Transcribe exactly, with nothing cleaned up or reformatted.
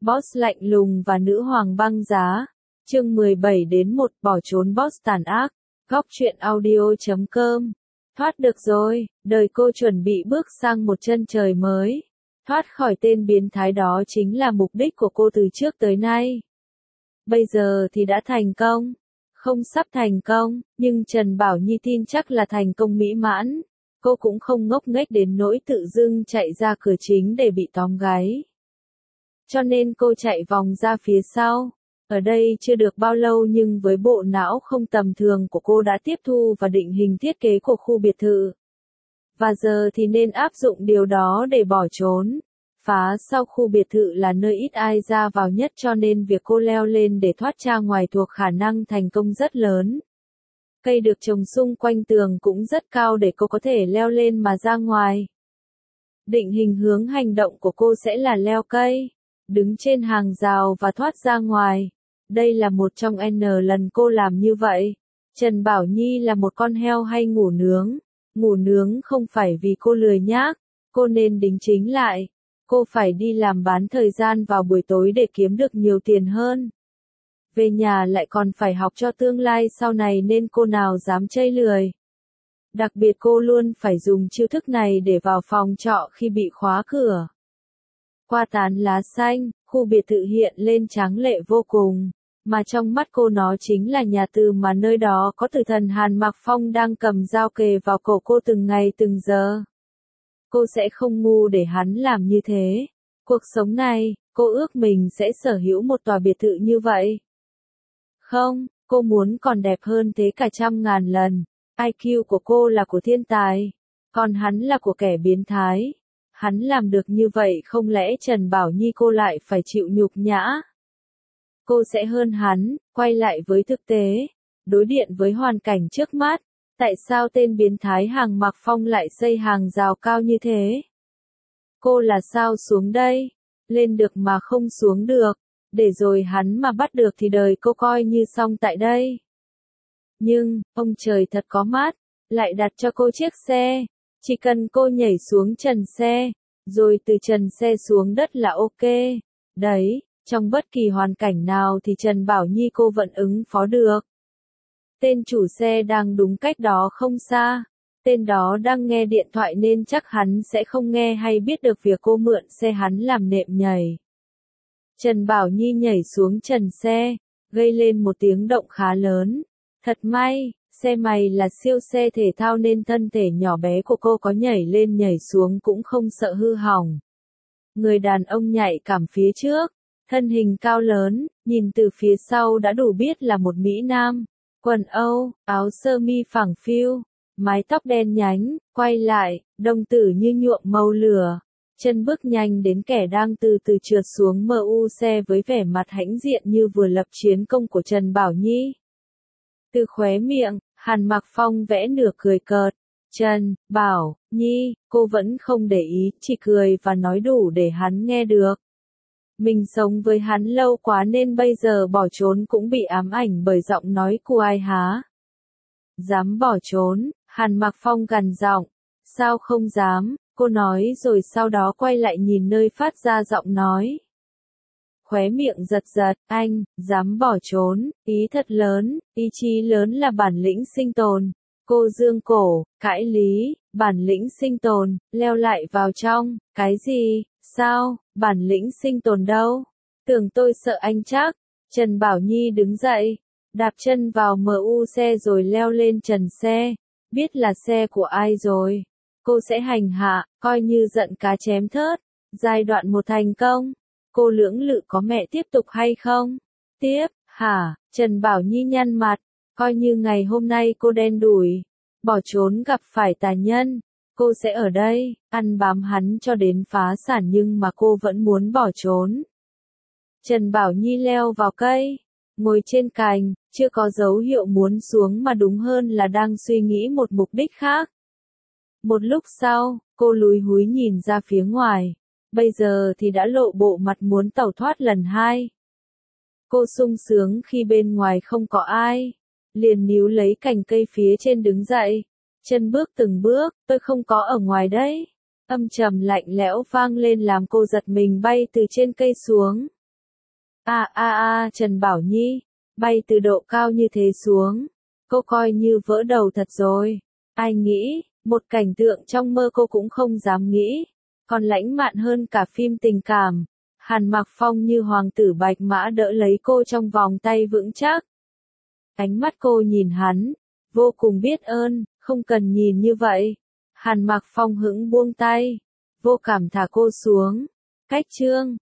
Boss lạnh lùng và nữ hoàng băng giá. Chương mười bảy đến một bỏ trốn boss tàn ác. Góc truyện audio chấm com. Thoát được rồi, đời cô chuẩn bị bước sang một chân trời mới. Thoát khỏi tên biến thái đó chính là mục đích của cô từ trước tới nay. Bây giờ thì đã thành công. Không sắp thành công, nhưng Trần Bảo Nhi tin chắc là thành công mỹ mãn. Cô cũng không ngốc nghếch đến nỗi tự dưng chạy ra cửa chính để bị tóm gáy. Cho nên cô chạy vòng ra phía sau. Ở đây chưa được bao lâu nhưng với bộ não không tầm thường của cô đã tiếp thu và định hình thiết kế của khu biệt thự. Và giờ thì nên áp dụng điều đó để bỏ trốn. Phá sau khu biệt thự là nơi ít ai ra vào nhất cho nên việc cô leo lên để thoát ra ngoài thuộc khả năng thành công rất lớn. Cây được trồng xung quanh tường cũng rất cao để cô có thể leo lên mà ra ngoài. Định hình hướng hành động của cô sẽ là leo cây, đứng trên hàng rào và thoát ra ngoài. Đây là một trong N lần cô làm như vậy. Trần Bảo Nhi là một con heo hay ngủ nướng. Ngủ nướng không phải vì cô lười nhác, cô nên đính chính lại. Cô phải đi làm bán thời gian vào buổi tối để kiếm được nhiều tiền hơn. Về nhà lại còn phải học cho tương lai sau này nên cô nào dám chây lười. Đặc biệt cô luôn phải dùng chiêu thức này để vào phòng trọ khi bị khóa cửa. Qua tán lá xanh, khu biệt thự hiện lên tráng lệ vô cùng, mà trong mắt cô nó chính là nhà tù mà nơi đó có tử thần Hàn Mặc Phong đang cầm dao kề vào cổ cô từng ngày từng giờ. Cô sẽ không ngu để hắn làm như thế. Cuộc sống này, cô ước mình sẽ sở hữu một tòa biệt thự như vậy. Không, cô muốn còn đẹp hơn thế cả trăm ngàn lần. I Q của cô là của thiên tài, còn hắn là của kẻ biến thái. Hắn làm được như vậy không lẽ Trần Bảo Nhi cô lại phải chịu nhục nhã? Cô sẽ hơn hắn, quay lại với thực tế, đối điện với hoàn cảnh trước mắt. Tại sao tên biến thái Hàn Mặc Phong lại xây hàng rào cao như thế? Cô là sao xuống đây? Lên được mà không xuống được, để rồi hắn mà bắt được thì đời cô coi như xong tại đây. Nhưng, ông trời thật có mắt, lại đặt cho cô chiếc xe. Chỉ cần cô nhảy xuống trần xe, rồi từ trần xe xuống đất là ok. Đấy, trong bất kỳ hoàn cảnh nào thì Trần Bảo Nhi cô vẫn ứng phó được. Tên chủ xe đang đúng cách đó không xa. Tên đó đang nghe điện thoại nên chắc hắn sẽ không nghe hay biết được việc cô mượn xe hắn làm nệm nhảy. Trần Bảo Nhi nhảy xuống trần xe, gây lên một tiếng động khá lớn. Thật may, xe mày là siêu xe thể thao nên thân thể nhỏ bé của cô có nhảy lên nhảy xuống cũng không sợ hư hỏng. Người đàn ông nhảy cảm phía trước, thân hình cao lớn, nhìn từ phía sau đã đủ biết là một Mỹ Nam. Quần Âu, áo sơ mi phẳng phiu, mái tóc đen nhánh, quay lại, đồng tử như nhuộm màu lửa. Chân bước nhanh đến kẻ đang từ từ trượt xuống em u xe với vẻ mặt hãnh diện như vừa lập chiến công của Trần Bảo Nhi. Từ khóe miệng, Hàn Mặc Phong vẽ nửa cười cợt. Trần, Bảo, Nhi, cô vẫn không để ý, chỉ cười và nói đủ để hắn nghe được. Mình sống với hắn lâu quá nên bây giờ bỏ trốn cũng bị ám ảnh bởi giọng nói của ai há. Dám bỏ trốn, Hàn Mặc Phong gằn giọng. Sao không dám, cô nói rồi sau đó quay lại nhìn nơi phát ra giọng nói. Khóe miệng giật giật, anh, dám bỏ trốn, ý thật lớn, ý chí lớn là bản lĩnh sinh tồn. Cô dương cổ, cãi lý, bản lĩnh sinh tồn, leo lại vào trong, cái gì, sao, bản lĩnh sinh tồn đâu? Tưởng tôi sợ anh chắc. Trần Bảo Nhi đứng dậy, đạp chân vào em u xe rồi leo lên trần xe. Biết là xe của ai rồi. Cô sẽ hành hạ, coi như giận cá chém thớt. Giai đoạn một thành công. Cô lưỡng lự có mẹ tiếp tục hay không? Tiếp, hả? Trần Bảo Nhi nhăn mặt. Coi như ngày hôm nay cô đen đủi. Bỏ trốn gặp phải tà nhân. Cô sẽ ở đây, ăn bám hắn cho đến phá sản nhưng mà cô vẫn muốn bỏ trốn. Trần Bảo Nhi leo vào cây. Ngồi trên cành, chưa có dấu hiệu muốn xuống mà đúng hơn là đang suy nghĩ một mục đích khác. Một lúc sau, cô lúi húi nhìn ra phía ngoài. Bây giờ thì đã lộ bộ mặt muốn tẩu thoát lần hai. Cô sung sướng khi bên ngoài không có ai. Liền níu lấy cành cây phía trên đứng dậy. Chân bước từng bước, tôi không có ở ngoài đấy. Âm trầm lạnh lẽo vang lên làm cô giật mình bay từ trên cây xuống. A a a Trần Bảo Nhi, bay từ độ cao như thế xuống, cô coi như vỡ đầu thật rồi. Ai nghĩ, một cảnh tượng trong mơ cô cũng không dám nghĩ, còn lãnh mạn hơn cả phim tình cảm. Hàn Mặc Phong như hoàng tử bạch mã đỡ lấy cô trong vòng tay vững chắc. Ánh mắt cô nhìn hắn, vô cùng biết ơn, không cần nhìn như vậy. Hàn Mặc Phong hững buông tay, vô cảm thả cô xuống. Cách chương